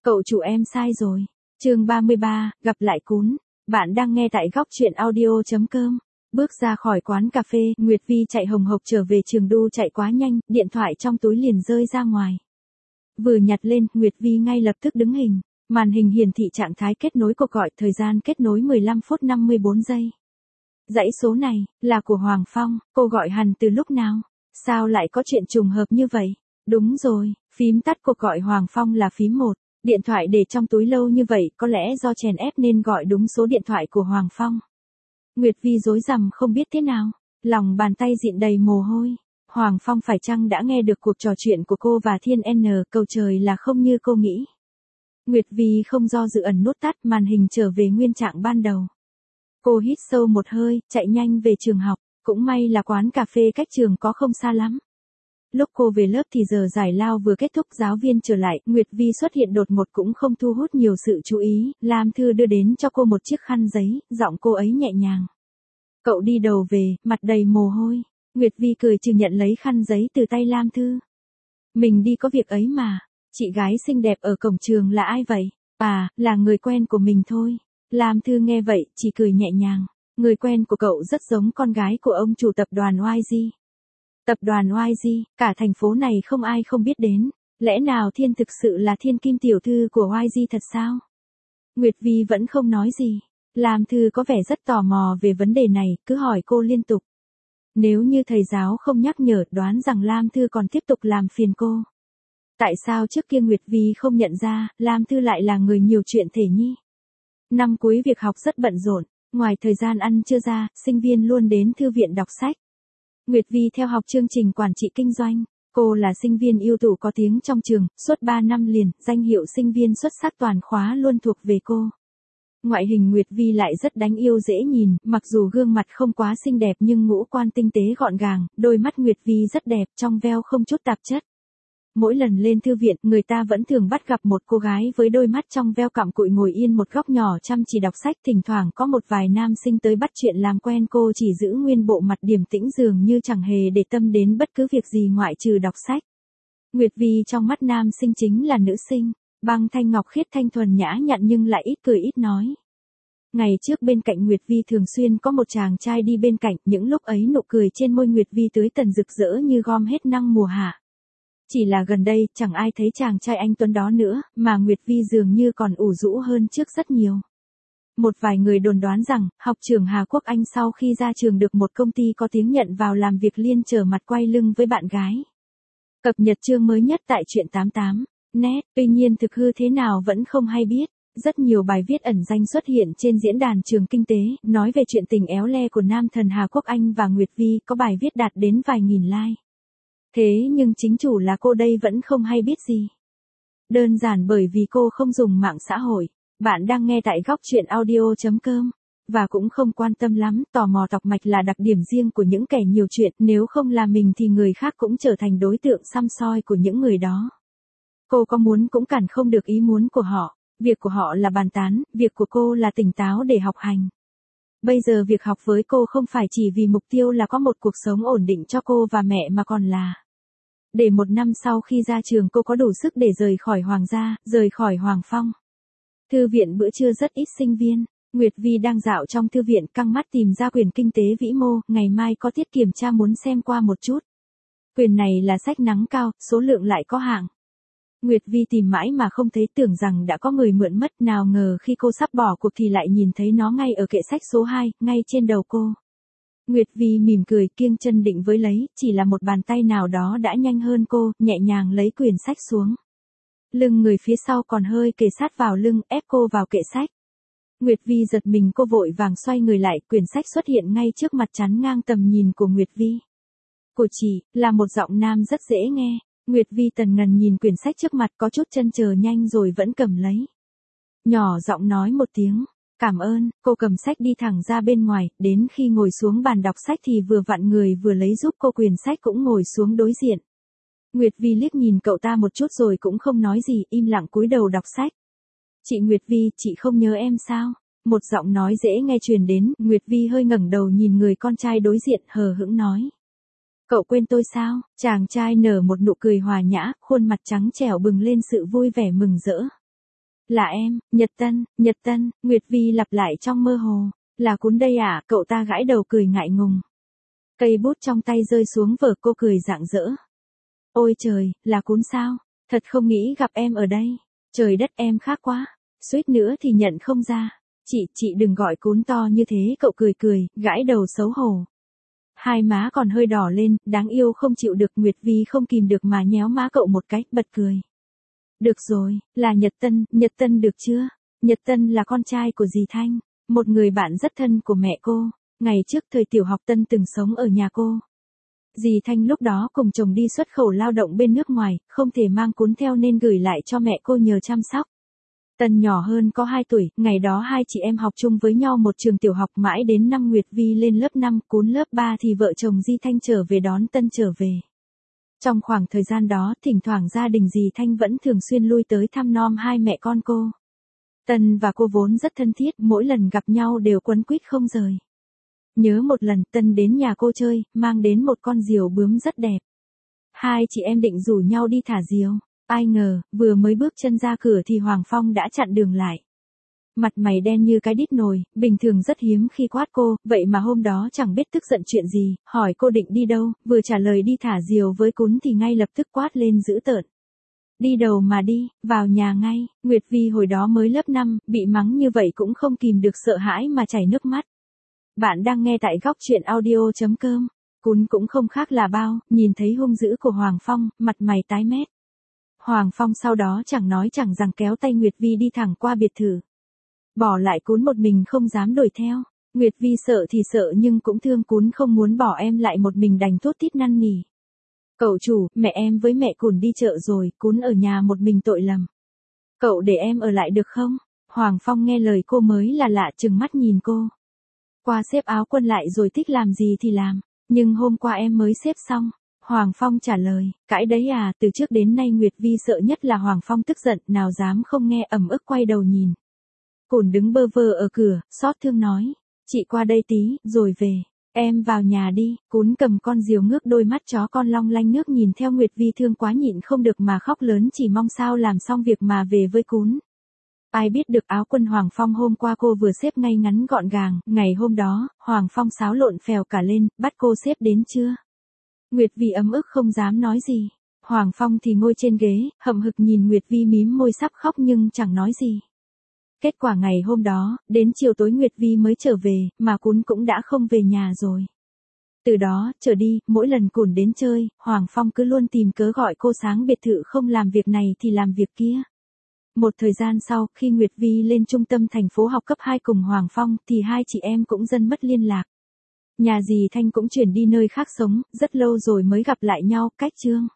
Cậu chủ em sai rồi. Chương 33, gặp lại cún. Bạn đang nghe tại góc truyện audio.com. Bước ra khỏi quán cà phê, Nguyệt Vi chạy hồng hộc trở về trường đu chạy quá nhanh, điện thoại trong túi liền rơi ra ngoài. Vừa nhặt lên, Nguyệt Vi ngay lập tức đứng hình. Màn hình hiển thị trạng thái kết nối cuộc gọi, thời gian kết nối 15 phút 54 giây. Dãy số này, là của Hoàng Phong, cô gọi hẳn từ lúc nào? Sao lại có chuyện trùng hợp như vậy? Đúng rồi, phím tắt cuộc gọi Hoàng Phong là phím 1. Điện thoại để trong túi lâu như vậy, có lẽ do chèn ép nên gọi đúng số điện thoại của Hoàng Phong. Nguyệt Vi rối rắm không biết thế nào, lòng bàn tay dịn đầy mồ hôi. Hoàng Phong phải chăng đã nghe được cuộc trò chuyện của cô và Thiên N, cầu trời là không như cô nghĩ. Nguyệt Vi không do dự ẩn nút tắt, màn hình trở về nguyên trạng ban đầu. Cô hít sâu một hơi, chạy nhanh về trường học, cũng may là quán cà phê cách trường có không xa lắm. Lúc cô về lớp thì giờ giải lao vừa kết thúc, giáo viên trở lại, Nguyệt Vi xuất hiện đột ngột cũng không thu hút nhiều sự chú ý, Lam Thư đưa đến cho cô một chiếc khăn giấy, giọng cô ấy nhẹ nhàng. Cậu đi đầu về, mặt đầy mồ hôi. Nguyệt Vi cười trừ nhận lấy khăn giấy từ tay Lam Thư. Mình đi có việc ấy mà. Chị gái xinh đẹp ở cổng trường là ai vậy? À, là người quen của mình thôi. Lam Thư nghe vậy, chỉ cười nhẹ nhàng. Người quen của cậu rất giống con gái của ông chủ tập đoàn YG. Tập đoàn YG, cả thành phố này không ai không biết đến. Lẽ nào Thiên thực sự là thiên kim tiểu thư của YG thật sao? Nguyệt Vi vẫn không nói gì. Lam Thư có vẻ rất tò mò về vấn đề này, cứ hỏi cô liên tục. Nếu như thầy giáo không nhắc nhở, đoán rằng Lam Thư còn tiếp tục làm phiền cô. Tại sao trước kia Nguyệt Vi không nhận ra, Lam Thư lại là người nhiều chuyện thể nhi? Năm cuối việc học rất bận rộn, ngoài thời gian ăn trưa ra, sinh viên luôn đến thư viện đọc sách. Nguyệt Vi theo học chương trình quản trị kinh doanh, cô là sinh viên ưu tú có tiếng trong trường, suốt 3 năm liền, danh hiệu sinh viên xuất sắc toàn khóa luôn thuộc về cô. Ngoại hình Nguyệt Vi lại rất đáng yêu dễ nhìn, mặc dù gương mặt không quá xinh đẹp nhưng ngũ quan tinh tế gọn gàng, đôi mắt Nguyệt Vi rất đẹp, trong veo không chút tạp chất. Mỗi lần lên thư viện, người ta vẫn thường bắt gặp một cô gái với đôi mắt trong veo cặm cụi ngồi yên một góc nhỏ chăm chỉ đọc sách, thỉnh thoảng có một vài nam sinh tới bắt chuyện làm quen, cô chỉ giữ nguyên bộ mặt điềm tĩnh dường như chẳng hề để tâm đến bất cứ việc gì ngoại trừ đọc sách. Nguyệt Vi trong mắt nam sinh chính là nữ sinh, băng thanh ngọc khiết thanh thuần nhã nhặn nhưng lại ít cười ít nói. Ngày trước bên cạnh Nguyệt Vi thường xuyên có một chàng trai đi bên cạnh, những lúc ấy nụ cười trên môi Nguyệt Vi tươi tắn rực rỡ như gom hết năng mùa hạ. Chỉ là gần đây, chẳng ai thấy chàng trai anh tuấn đó nữa, mà Nguyệt Vi dường như còn ủ rũ hơn trước rất nhiều. Một vài người đồn đoán rằng, học trưởng Hà Quốc Anh sau khi ra trường được một công ty có tiếng nhận vào làm việc liên trở mặt quay lưng với bạn gái. Cập nhật chương mới nhất tại truyện 88net, tuy nhiên thực hư thế nào vẫn không hay biết. Rất nhiều bài viết ẩn danh xuất hiện trên diễn đàn Trường Kinh tế, nói về chuyện tình éo le của nam thần Hà Quốc Anh và Nguyệt Vi, có bài viết đạt đến vài nghìn like. Thế nhưng chính chủ là cô đây vẫn không hay biết gì. Đơn giản bởi vì cô không dùng mạng xã hội. Bạn đang nghe tại góc truyện audio.com. Và cũng không quan tâm lắm, tò mò tọc mạch là đặc điểm riêng của những kẻ nhiều chuyện, nếu không là mình thì người khác cũng trở thành đối tượng săm soi của những người đó. Cô có muốn cũng cản không được ý muốn của họ. Việc của họ là bàn tán, việc của cô là tỉnh táo để học hành. Bây giờ việc học với cô không phải chỉ vì mục tiêu là có một cuộc sống ổn định cho cô và mẹ mà còn là để một năm sau khi ra trường cô có đủ sức để rời khỏi Hoàng gia, rời khỏi Hoàng Phong. Thư viện bữa trưa rất ít sinh viên. Nguyệt Vi đang dạo trong thư viện căng mắt tìm ra quyển kinh tế vĩ mô, ngày mai có tiết kiểm tra muốn xem qua một chút. Quyển này là sách nắng cao, số lượng lại có hạn. Nguyệt Vi tìm mãi mà không thấy, tưởng rằng đã có người mượn mất, nào ngờ khi cô sắp bỏ cuộc thì lại nhìn thấy nó ngay ở kệ sách số 2, ngay trên đầu cô. Nguyệt Vi mỉm cười kiêng chân định với lấy, chỉ là một bàn tay nào đó đã nhanh hơn cô, nhẹ nhàng lấy quyển sách xuống. Lưng người phía sau còn hơi kề sát vào lưng, ép cô vào kệ sách. Nguyệt Vi giật mình, cô vội vàng xoay người lại, quyển sách xuất hiện ngay trước mặt chắn ngang tầm nhìn của Nguyệt Vi. Của chị, là một giọng nam rất dễ nghe. Nguyệt Vi tần ngần nhìn quyển sách trước mặt, có chút chần chờ nhanh rồi vẫn cầm lấy. Nhỏ giọng nói một tiếng, cảm ơn, cô cầm sách đi thẳng ra bên ngoài, đến khi ngồi xuống bàn đọc sách thì vừa vặn người vừa lấy giúp cô quyển sách cũng ngồi xuống đối diện. Nguyệt Vi liếc nhìn cậu ta một chút rồi cũng không nói gì, im lặng cúi đầu đọc sách. Chị Nguyệt Vi, chị không nhớ em sao? Một giọng nói dễ nghe truyền đến, Nguyệt Vi hơi ngẩng đầu nhìn người con trai đối diện, hờ hững nói. Cậu quên tôi sao? Chàng trai nở một nụ cười hòa nhã, khuôn mặt trắng trẻo bừng lên sự vui vẻ mừng rỡ. Là em, Nhật Tân, Nguyệt Vi lặp lại trong mơ hồ. Là Cún đây à, cậu ta gãi đầu cười ngại ngùng. Cây bút trong tay rơi xuống vở cô cười rạng rỡ. Ôi trời, là Cún sao? Thật không nghĩ gặp em ở đây. Trời đất em khác quá. Suýt nữa thì nhận không ra. Chị đừng gọi Cún to như thế, cậu cười, gãi đầu xấu hổ. Hai má còn hơi đỏ lên, đáng yêu không chịu được. Nguyệt Vi không kìm được mà nhéo má cậu một cái, bật cười. Được rồi, là Nhật Tân được chưa? Nhật Tân là con trai của dì Thanh, một người bạn rất thân của mẹ cô. Ngày trước thời tiểu học Tân từng sống ở nhà cô. Dì Thanh lúc đó cùng chồng đi xuất khẩu lao động bên nước ngoài, không thể mang Cún theo nên gửi lại cho mẹ cô nhờ chăm sóc. Tân nhỏ hơn có 2 tuổi, ngày đó hai chị em học chung với nhau một trường tiểu học, mãi đến năm Nguyệt Vi lên lớp 5, Cún lớp 3 thì vợ chồng Di Thanh trở về đón Tân trở về. Trong khoảng thời gian đó, thỉnh thoảng gia đình dì Thanh vẫn thường xuyên lui tới thăm nom hai mẹ con cô. Tân và cô vốn rất thân thiết, mỗi lần gặp nhau đều quấn quýt không rời. Nhớ một lần Tân đến nhà cô chơi, mang đến một con diều bướm rất đẹp. Hai chị em định rủ nhau đi thả diều. Ai ngờ, vừa mới bước chân ra cửa thì Hoàng Phong đã chặn đường lại. Mặt mày đen như cái đít nồi, bình thường rất hiếm khi quát cô, vậy mà hôm đó chẳng biết tức giận chuyện gì, hỏi cô định đi đâu, vừa trả lời đi thả diều với Cún thì ngay lập tức quát lên dữ tợn. Đi đâu mà đi, vào nhà ngay. Nguyệt Vi hồi đó mới lớp 5, bị mắng như vậy cũng không kìm được sợ hãi mà chảy nước mắt. Bạn đang nghe tại góc truyện audio.com. Cún cũng không khác là bao, nhìn thấy hung dữ của Hoàng Phong, mặt mày tái mét. Hoàng Phong sau đó chẳng nói chẳng rằng kéo tay Nguyệt Vi đi thẳng qua biệt thự. Bỏ lại Cún một mình không dám đuổi theo. Nguyệt Vi sợ thì sợ nhưng cũng thương Cún, không muốn bỏ em lại một mình đành thốt thít năn nỉ. Cậu chủ, mẹ em với mẹ Cún đi chợ rồi, Cún ở nhà một mình tội lầm. Cậu để em ở lại được không? Hoàng Phong nghe lời cô mới là lạ, trừng mắt nhìn cô. Qua xếp áo quân lại rồi thích làm gì thì làm, nhưng hôm qua em mới xếp xong. Hoàng Phong trả lời, cãi đấy à, từ trước đến nay Nguyệt Vi sợ nhất là Hoàng Phong tức giận, nào dám không nghe, ầm ức quay đầu nhìn. Cún đứng bơ vơ ở cửa, xót thương nói, chị qua đây tí, rồi về, em vào nhà đi. Cún cầm con diều ngước đôi mắt chó con long lanh nước nhìn theo Nguyệt Vi, thương quá nhịn không được mà khóc lớn, chỉ mong sao làm xong việc mà về với Cún. Ai biết được áo quân Hoàng Phong hôm qua cô vừa xếp ngay ngắn gọn gàng, ngày hôm đó, Hoàng Phong xáo lộn phèo cả lên, bắt cô xếp đến chưa? Nguyệt Vi ấm ức không dám nói gì. Hoàng Phong thì ngồi trên ghế, hậm hực nhìn Nguyệt Vi mím môi sắp khóc nhưng chẳng nói gì. Kết quả ngày hôm đó, đến chiều tối Nguyệt Vi mới trở về, mà Cún cũng đã không về nhà rồi. Từ đó, trở đi, mỗi lần Cún đến chơi, Hoàng Phong cứ luôn tìm cớ gọi cô sáng biệt thự, không làm việc này thì làm việc kia. Một thời gian sau, khi Nguyệt Vi lên trung tâm thành phố học cấp 2 cùng Hoàng Phong, thì hai chị em cũng dần mất liên lạc. Nhà dì Thanh cũng chuyển đi nơi khác sống, rất lâu rồi mới gặp lại nhau, cách chương.